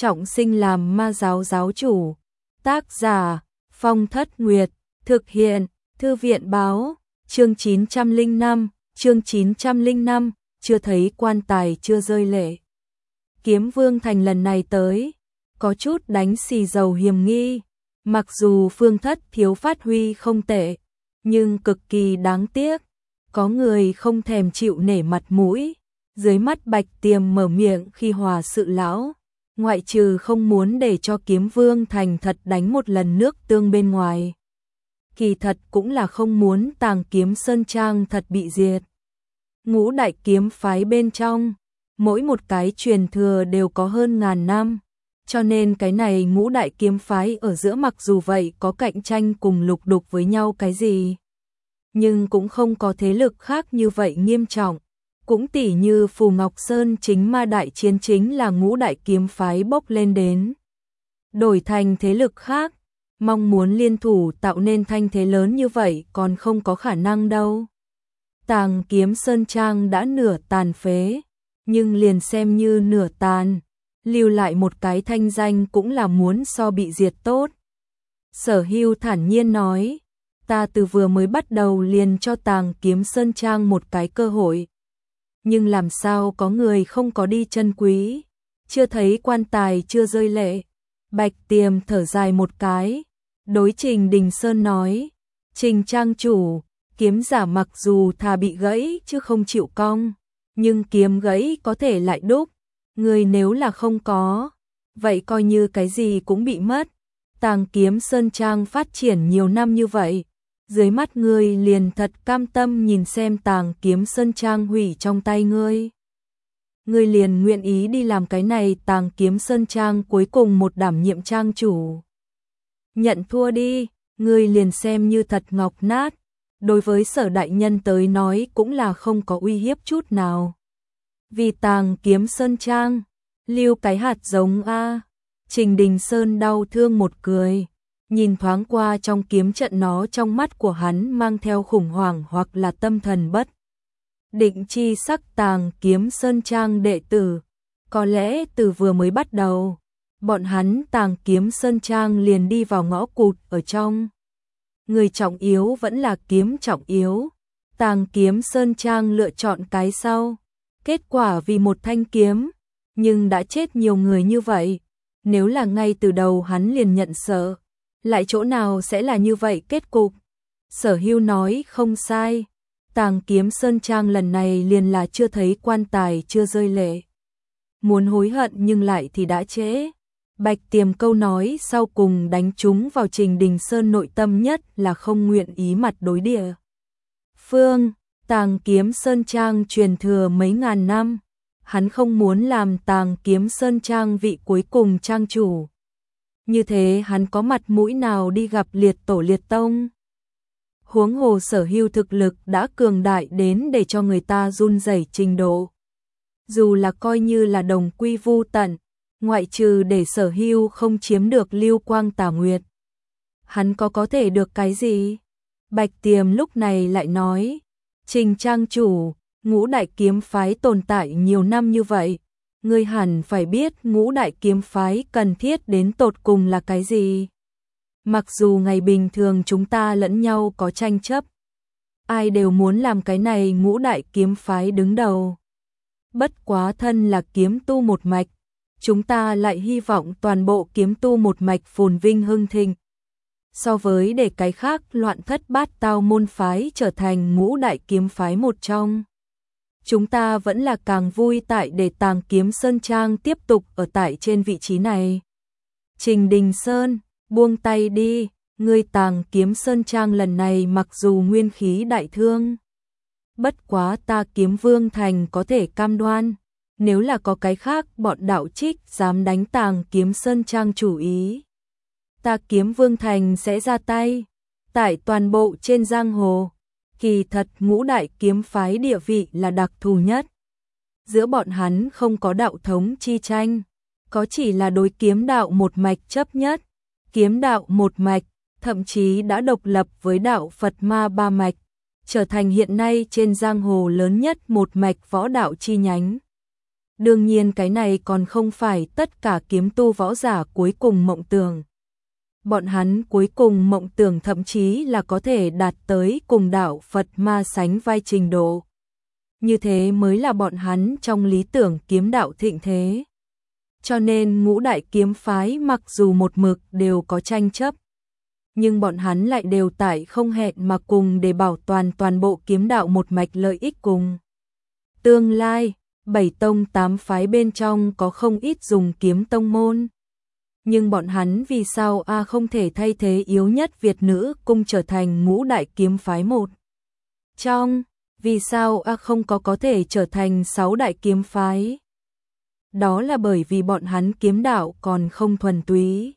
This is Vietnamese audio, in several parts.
trọng sinh làm ma giáo giáo chủ. Tác giả Phong Thất Nguyệt. Thực hiện Thư viện báo. Chương 905. Chương 905. Chưa thấy quan tài chưa rơi lệ. Kiếm Vương Thành lần này tới, có chút đánh xì dầu hiểm nghi. Mặc dù Phương Thất Thiếu phát huy không tệ, nhưng cực kỳ đáng tiếc. Có người không thèm chịu nể mặt mũi. Dưới mắt Bạch Tiềm mở miệng khi hòa sự lão, ngoại trừ không muốn để cho Kiếm Vương Thành thật đánh một lần nước tương bên ngoài. Kỳ thật cũng là không muốn Tàng Kiếm Sơn Trang thật bị diệt. Ngũ đại kiếm phái bên trong, mỗi một cái truyền thừa đều có hơn ngàn năm. Cho nên cái này ngũ đại kiếm phái ở giữa mặc dù vậy có cạnh tranh cùng lục đục với nhau cái gì, nhưng cũng không có thế lực khác như vậy nghiêm trọng. Cũng tỉ như Phù Ngọc Sơn chính ma đại chiến chính là ngũ đại kiếm phái bốc lên đến. Đổi thành thế lực khác, mong muốn liên thủ tạo nên thanh thế lớn như vậy còn không có khả năng đâu. Tàng Kiếm Sơn Trang đã nửa tàn phế, nhưng liền xem như nửa tàn, lưu lại một cái thanh danh cũng là muốn so bị diệt tốt. Sở Hưu thản nhiên nói, ta từ vừa mới bắt đầu liền cho Tàng Kiếm Sơn Trang một cái cơ hội. Nhưng làm sao có người không có đi chân quý, chưa thấy quan tài chưa rơi lệ. Bạch Tiềm thở dài một cái, đối Trình Đình Sơn nói, Trình Trang chủ, kiếm giả mặc dù thà bị gãy chứ không chịu cong, nhưng kiếm gãy có thể lại đúc. Người nếu là không có, vậy coi như cái gì cũng bị mất. Tàng Kiếm Sơn Trang phát triển nhiều năm như vậy, dưới mắt ngươi liền thật cam tâm nhìn xem Tàng Kiếm Sơn Trang hủy trong tay ngươi. Ngươi liền nguyện ý đi làm cái này Tàng Kiếm Sơn Trang cuối cùng một đảm nhiệm trang chủ. Nhận thua đi, ngươi liền xem như thật ngọc nát. Đối với Sở đại nhân tới nói cũng là không có uy hiếp chút nào. Vì Tàng Kiếm Sơn Trang, lưu cái hạt giống a. Trình Đình Sơn đau thương một cười, nhìn thoáng qua trong kiếm trận nó, trong mắt của hắn mang theo khủng hoảng hoặc là tâm thần bất định chi sắc. Tàng Kiếm Sơn Trang đệ tử, có lẽ từ vừa mới bắt đầu, bọn hắn Tàng Kiếm Sơn Trang liền đi vào ngõ cụt ở trong. Người trọng yếu vẫn là kiếm trọng yếu. Tàng Kiếm Sơn Trang lựa chọn cái sau. Kết quả vì một thanh kiếm, nhưng đã chết nhiều người như vậy. Nếu là ngay từ đầu hắn liền nhận sợ, lại chỗ nào sẽ là như vậy kết cục. Sở Hưu nói không sai, Tàng Kiếm Sơn Trang lần này liền là chưa thấy quan tài chưa rơi lệ. Muốn hối hận nhưng lại thì đã trễ. Bạch Tiềm câu nói sau cùng đánh trúng vào Trình Đình Sơn nội tâm nhất là không nguyện ý mặt đối địa phương. Tàng Kiếm Sơn Trang truyền thừa mấy ngàn năm, hắn không muốn làm Tàng Kiếm Sơn Trang vị cuối cùng trang chủ. Như thế hắn có mặt mũi nào đi gặp liệt tổ liệt tông. Huống hồ Sở Hưu thực lực đã cường đại đến để cho người ta run rẩy trình độ. Dù là coi như là đồng quy vu tận, ngoại trừ để Sở Hưu không chiếm được Lưu Quang Tà Nguyệt, hắn có thể được cái gì? Bạch Tiềm lúc này lại nói, Trình trang chủ, ngũ đại kiếm phái tồn tại nhiều năm như vậy, ngươi hẳn phải biết ngũ đại kiếm phái cần thiết đến tột cùng là cái gì. Mặc dù ngày bình thường chúng ta lẫn nhau có tranh chấp, ai đều muốn làm cái này ngũ đại kiếm phái đứng đầu. Bất quá thân là kiếm tu một mạch, chúng ta lại hy vọng toàn bộ kiếm tu một mạch phồn vinh hưng thịnh. So với để cái khác loạn thất bát tao môn phái trở thành ngũ đại kiếm phái một trong, chúng ta vẫn là càng vui tại để Tàng Kiếm Sơn Trang tiếp tục ở tại trên vị trí này. Trình Đình Sơn, buông tay đi, ngươi Tàng Kiếm Sơn Trang lần này mặc dù nguyên khí đại thương, bất quá ta Kiếm Vương Thành có thể cam đoan, nếu là có cái khác bọn đạo trích dám đánh Tàng Kiếm Sơn Trang chủ ý, ta Kiếm Vương Thành sẽ ra tay. Tại toàn bộ trên giang hồ, kỳ thật ngũ đại kiếm phái địa vị là đặc thù nhất. Giữa bọn hắn không có đạo thống chi tranh, có chỉ là đối kiếm đạo một mạch chấp nhất. Kiếm đạo một mạch, thậm chí đã độc lập với đạo Phật Ma ba mạch, trở thành hiện nay trên giang hồ lớn nhất một mạch võ đạo chi nhánh. Đương nhiên cái này còn không phải tất cả kiếm tu võ giả cuối cùng mộng tưởng. Bọn hắn cuối cùng mộng tưởng thậm chí là có thể đạt tới cùng đạo Phật ma sánh vai trình độ. Như thế mới là bọn hắn trong lý tưởng kiếm đạo thịnh thế. Cho nên ngũ đại kiếm phái mặc dù một mực đều có tranh chấp, nhưng bọn hắn lại đều tại không hẹn mà cùng để bảo toàn bộ kiếm đạo một mạch lợi ích cùng. Tương lai, 7 tông 8 phái bên trong có không ít dùng kiếm tông môn. Nhưng bọn hắn vì sao không thể thay thế yếu nhất Việt nữ cung trở thành ngũ đại kiếm phái một trong, vì sao không có thể trở thành 6 đại kiếm phái? Đó là bởi vì bọn hắn kiếm đạo còn không thuần túy.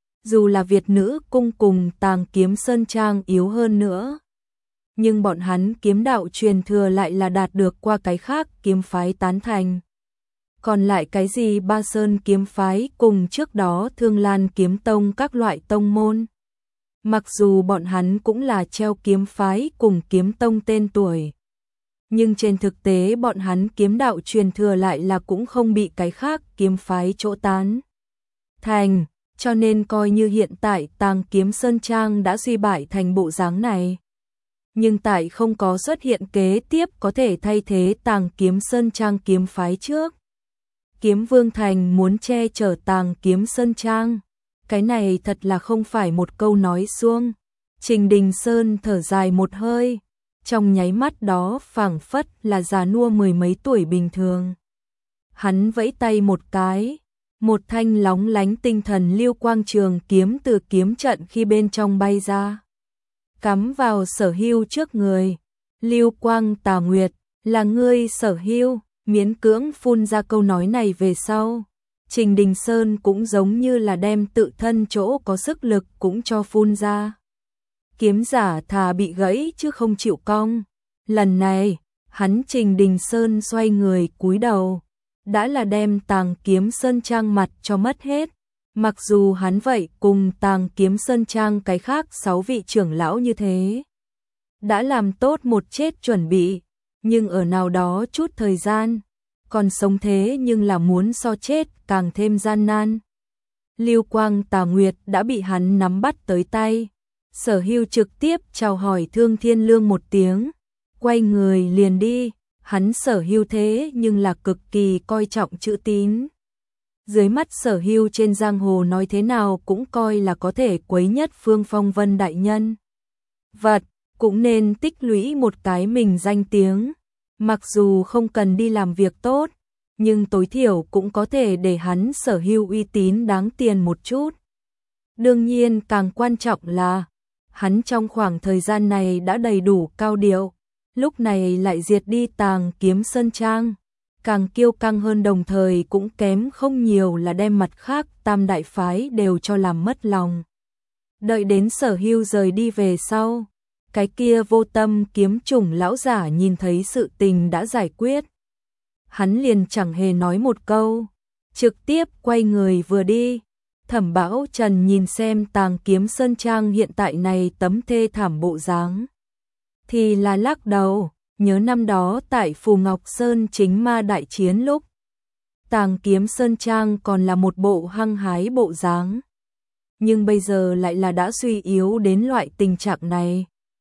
Dù là Việt nữ cung cùng Tàng Kiếm Sơn Trang yếu hơn nữa, nhưng bọn hắn kiếm đạo truyền thừa lại là đạt được qua cái khác kiếm phái tán thành. Còn lại cái gì Ba Sơn kiếm phái cùng trước đó Thương Lan kiếm tông các loại tông môn. Mặc dù bọn hắn cũng là treo kiếm phái cùng kiếm tông tên tuổi, nhưng trên thực tế bọn hắn kiếm đạo truyền thừa lại là cũng không bị cái khác kiếm phái chỗ tán thành, cho nên coi như hiện tại Tàng Kiếm Sơn Trang đã suy bại thành bộ dáng này. Nhưng tại không có xuất hiện kế tiếp có thể thay thế Tàng Kiếm Sơn Trang kiếm phái trước. Kiếm Vương Thành muốn che chở Tàng Kiếm Sơn Trang, cái này thật là không phải một câu nói suông. Trình Đình Sơn thở dài một hơi, trong nháy mắt đó phảng phất là già nua mười mấy tuổi bình thường. Hắn vẫy tay một cái, một thanh lóng lánh tinh thần lưu quang trường kiếm từ kiếm trận khi bên trong bay ra, cắm vào Sở Hưu trước người. Lưu Quang Tà Nguyệt, là ngươi Sở Hưu? Miễn cưỡng phun ra câu nói này về sau, Trình Đình Sơn cũng giống như là đem tự thân chỗ có sức lực cũng cho phun ra. Kiếm giả thà bị gãy chứ không chịu cong. Lần này, hắn Trình Đình Sơn xoay người cúi đầu, đã là đem Tàng Kiếm Sơn Trang mặt cho mất hết. Mặc dù hắn vậy cùng Tàng Kiếm Sơn Trang cái khác 6 vị trưởng lão như thế, đã làm tốt một chết chuẩn bị, nhưng ở nào đó chút thời gian, còn sống thế nhưng là muốn so chết càng thêm gian nan. Lưu Quang Tà Nguyệt đã bị hắn nắm bắt tới tay. Sở Hưu trực tiếp chào hỏi Thương Thiên Lương một tiếng, quay người liền đi. Hắn Sở Hưu thế nhưng là cực kỳ coi trọng chữ tín. Dưới mắt Sở Hưu trên giang hồ nói thế nào cũng coi là có thể quấy nhất Phương Phong Vân đại nhân vật, cũng nên tích lũy một cái mình danh tiếng. Mặc dù không cần đi làm việc tốt, nhưng tối thiểu cũng có thể để hắn Sở Hưu uy tín đáng tiền một chút. Đương nhiên càng quan trọng là, hắn trong khoảng thời gian này đã đầy đủ cao điệu, lúc này lại diệt đi Tàng Kiếm Sơn Trang, càng kiêu căng hơn, đồng thời cũng kém không nhiều là đem mặt khác tam đại phái đều cho làm mất lòng. Đợi đến Sở Hưu rời đi về sau, cái kia Vô Tâm kiếm chủng lão giả nhìn thấy sự tình đã giải quyết, hắn liền chẳng hề nói một câu, trực tiếp quay người vừa đi. Thẩm Bảo Trần nhìn xem Tàng Kiếm Sơn Trang hiện tại này tấm thê thảm bộ dáng, thì là lắc đầu, nhớ năm đó tại Phù Ngọc Sơn chính ma đại chiến lúc, Tàng Kiếm Sơn Trang còn là một bộ hăng hái bộ dáng, nhưng bây giờ lại là đã suy yếu đến loại tình trạng này.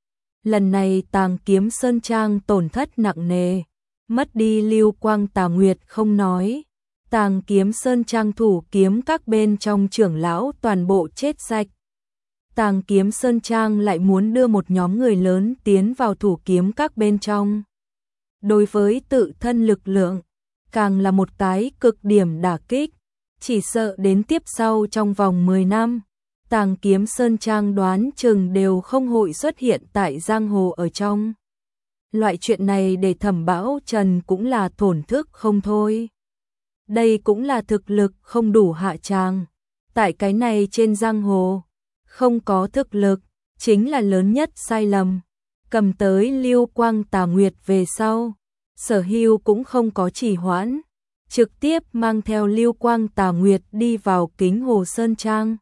Lần này Tàng Kiếm Sơn Trang tổn thất nặng nề, mất đi Lưu Quang Tà Nguyệt không nói, Tàng Kiếm Sơn Trang thủ kiếm các bên trong trưởng lão toàn bộ chết sạch. Tàng Kiếm Sơn Trang lại muốn đưa một nhóm người lớn tiến vào thủ kiếm các bên trong. Đối với tự thân lực lượng, càng là một cái cực điểm đả kích, chỉ sợ đến tiếp sau trong vòng 10 năm, Tàng Kiếm Sơn Trang đoán chừng đều không hội xuất hiện tại giang hồ ở trong. Loại chuyện này để Thẩm Bảo Trần cũng là thổn thức không thôi. Đây cũng là thực lực không đủ hạ tràng. Tại cái này trên giang hồ, không có thực lực, chính là lớn nhất sai lầm. Cầm tới Lưu Quang Tà Nguyệt về sau, Sở Hưu cũng không có trì hoãn, trực tiếp mang theo Lưu Quang Tà Nguyệt đi vào Kính Hồ Sơn Trang.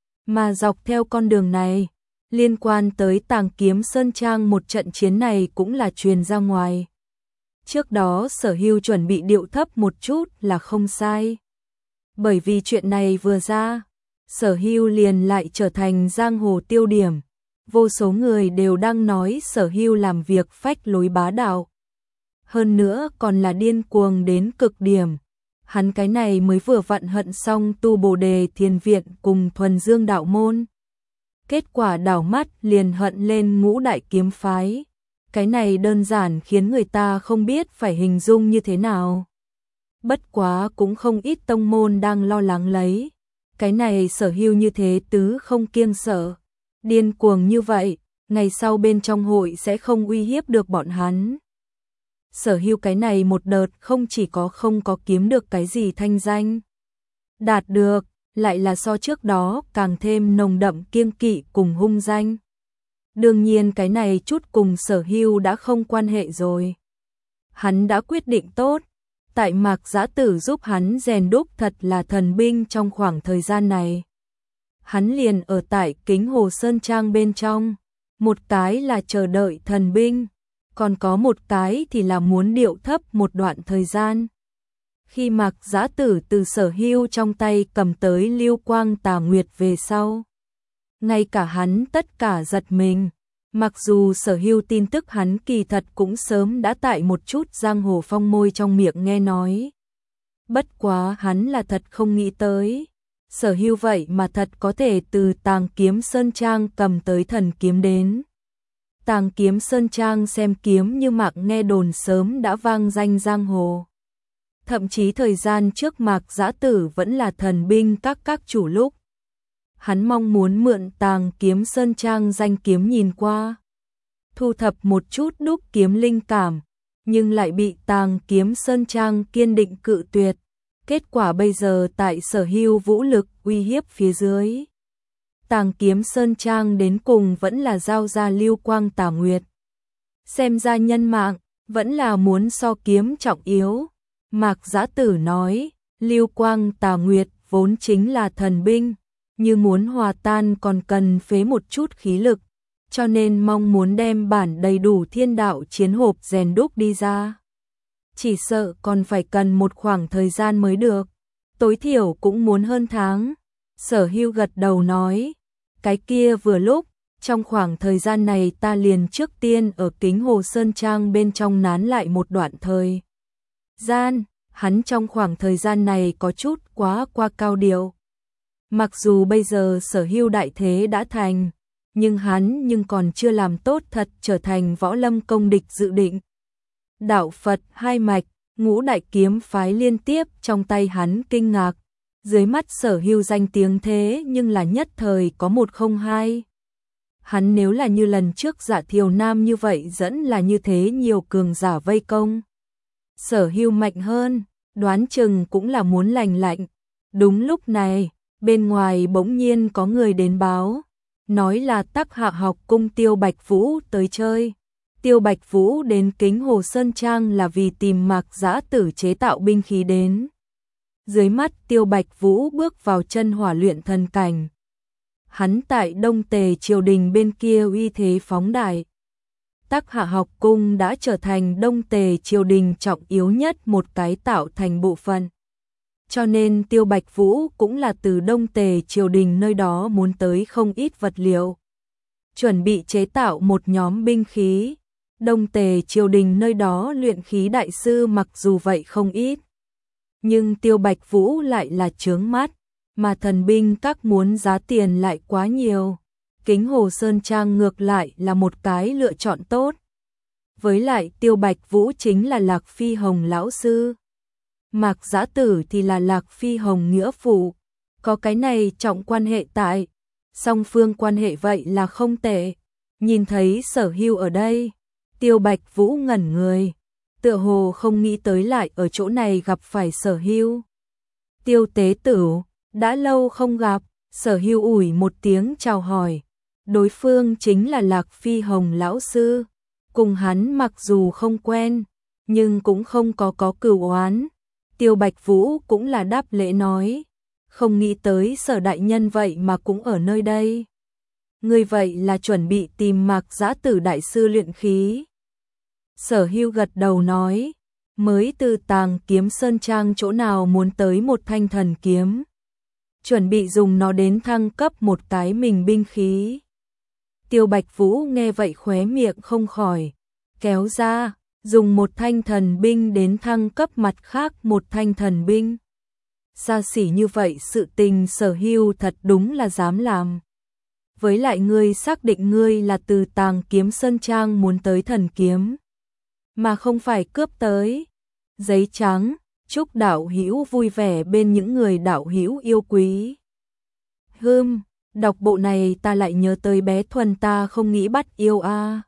Mà dọc theo con đường này, liên quan tới Tàng Kiếm Sơn Trang một trận chiến này cũng là truyền ra ngoài. Trước đó Sở Hưu chuẩn bị điệu thấp một chút là không sai. Bởi vì chuyện này vừa ra, Sở Hưu liền lại trở thành giang hồ tiêu điểm. Vô số người đều đang nói Sở Hưu làm việc phách lối bá đạo. Hơn nữa còn là điên cuồng đến cực điểm. Hắn cái này mới vừa vặn hận xong tu Bồ Đề Thiền Viện cùng Thuần Dương đạo môn. Kết quả đảo mắt liền hận lên Ngũ Đại Kiếm Phái. Cái này đơn giản khiến người ta không biết phải hình dung như thế nào. Bất quá cũng không ít tông môn đang lo lắng lấy. Cái này Sở Hưu như thế tứ không kiêng sợ. Điên cuồng như vậy, ngày sau bên trong hội sẽ không uy hiếp được bọn hắn. Sở Hưu cái này một đợt không chỉ có không có kiếm được cái gì thanh danh. Đạt được, lại là so trước đó càng thêm nồng đậm kiêng kỵ cùng hung danh. Đương nhiên cái này chút cùng Sở Hưu đã không quan hệ rồi. Hắn đã quyết định tốt, tại Mạc Giã Tử giúp hắn rèn đúc thật là thần binh trong khoảng thời gian này. Hắn liền ở tại Kính Hồ Sơn Trang bên trong, một cái là chờ đợi thần binh, còn có một cái thì là muốn điệu thấp một đoạn thời gian. Khi Mạc Giã Tử từ Sở Hưu trong tay cầm tới Lưu Quang Tà Nguyệt về sau, ngay cả hắn tất cả giật mình. Mặc dù Sở Hưu tin tức hắn kỳ thật cũng sớm đã tại một chút giang hồ phong môi trong miệng nghe nói. Bất quá hắn là thật không nghĩ tới. Sở Hưu vậy mà thật có thể từ Tàng Kiếm Sơn Trang cầm tới thần kiếm đến. Tàng Kiếm Sơn Trang xem kiếm như Mạc nghe đồn sớm đã vang danh giang hồ. Thậm chí thời gian trước Mạc Giã Tử vẫn là thần binh các chủ lúc. Hắn mong muốn mượn Tàng Kiếm Sơn Trang danh kiếm nhìn qua, thu thập một chút đúc kiếm linh cảm, nhưng lại bị Tàng Kiếm Sơn Trang kiên định cự tuyệt. Kết quả bây giờ tại Sở Hưu vũ lực uy hiếp phía dưới, Tàng Kiếm Sơn Trang đến cùng vẫn là giao ra Lưu Quang Tà Nguyệt. Xem ra nhân mạng vẫn là muốn so kiếm trọng yếu. Mạc Giã Tử nói, Lưu Quang Tà Nguyệt vốn chính là thần binh, như muốn hòa tan còn cần phế một chút khí lực, cho nên mong muốn đem bản đầy đủ thiên đạo chiến hộp rèn đúc đi ra. Chỉ sợ còn phải cần một khoảng thời gian mới được, tối thiểu cũng muốn hơn tháng. Sở Hưu gật đầu nói, cái kia vừa lúc, trong khoảng thời gian này ta liền trước tiên ở Kính Hồ Sơn Trang bên trong nán lại một đoạn thời gian. Hắn trong khoảng thời gian này có chút quá qua cao điệu. Mặc dù bây giờ Sở Hưu đại thế đã thành, nhưng hắn còn chưa làm tốt thật trở thành võ lâm công địch dự định. Đạo Phật hai mạch, Ngũ Đại Kiếm Phái liên tiếp trong tay hắn kinh ngạc. Dưới mắt Sở Hưu danh tiếng thế nhưng là nhất thời có 102. Hắn nếu là như lần trước Dạ Thiều Nam như vậy dẫn là như thế nhiều cường giả vây công. Sở Hưu mạnh hơn, đoán chừng cũng là muốn lành lạnh. Đúng lúc này, bên ngoài bỗng nhiên có người đến báo, nói là Tắc Hạ học cung Tiêu Bạch Vũ tới chơi. Tiêu Bạch Vũ đến Kính Hồ Sơn Trang là vì tìm Mạc Giã Tử chế tạo binh khí đến. Dưới mắt Tiêu Bạch Vũ bước vào chân hỏa luyện thần cảnh. Hắn tại Đông Tề triều đình bên kia uy thế phóng đại. Tắc Hạ học cung đã trở thành Đông Tề triều đình trọng yếu nhất một cái tạo thành bộ phận. Cho nên Tiêu Bạch Vũ cũng là từ Đông Tề triều đình nơi đó muốn tới không ít vật liệu, chuẩn bị chế tạo một nhóm binh khí. Đông Tề triều đình nơi đó luyện khí đại sư mặc dù vậy không ít, nhưng Tiêu Bạch Vũ lại là chướng mắt, mà thần binh các muốn giá tiền lại quá nhiều. Kính Hồ Sơn Trang ngược lại là một cái lựa chọn tốt. Với lại Tiêu Bạch Vũ chính là Lạc Phi Hồng lão sư, Mạc Giã Tử thì là Lạc Phi Hồng nghĩa phụ, có cái này trọng quan hệ tại, song phương quan hệ vậy là không tệ. Nhìn thấy Sở Hưu ở đây, Tiêu Bạch Vũ ngẩn người, tựa hồ không nghĩ tới lại ở chỗ này gặp phải Sở Hưu. Tiêu tế tử, đã lâu không gặp. Sở Hưu ủi một tiếng chào hỏi. Đối phương chính là Lạc Phi Hồng lão sư, cùng hắn mặc dù không quen, nhưng cũng không có cửu oán. Tiêu Bạch Vũ cũng là đáp lễ nói, không nghĩ tới Sở đại nhân vậy mà cũng ở nơi đây. Người vậy là chuẩn bị tìm Mạc Giã Tử đại sư luyện khí. Sở Hưu gật đầu nói, mới từ Tàng Kiếm Sơn Trang chỗ nào muốn tới một thanh thần kiếm, chuẩn bị dùng nó đến thăng cấp một cái mình binh khí. Tiêu Bạch Vũ nghe vậy khóe miệng không khỏi kéo ra, dùng một thanh thần binh đến thăng cấp mặt khác một thanh thần binh. Xa xỉ như vậy sự tình Sở Hưu thật đúng là dám làm. Với lại ngươi xác định ngươi là từ Tàng Kiếm Sơn Trang muốn tới thần kiếm, mà không phải cướp tới. Giấy trắng, chúc đạo hữu vui vẻ bên những người đạo hữu yêu quý. Đọc bộ này ta lại nhớ tới bé Thuần ta không nghĩ bắt yêu a.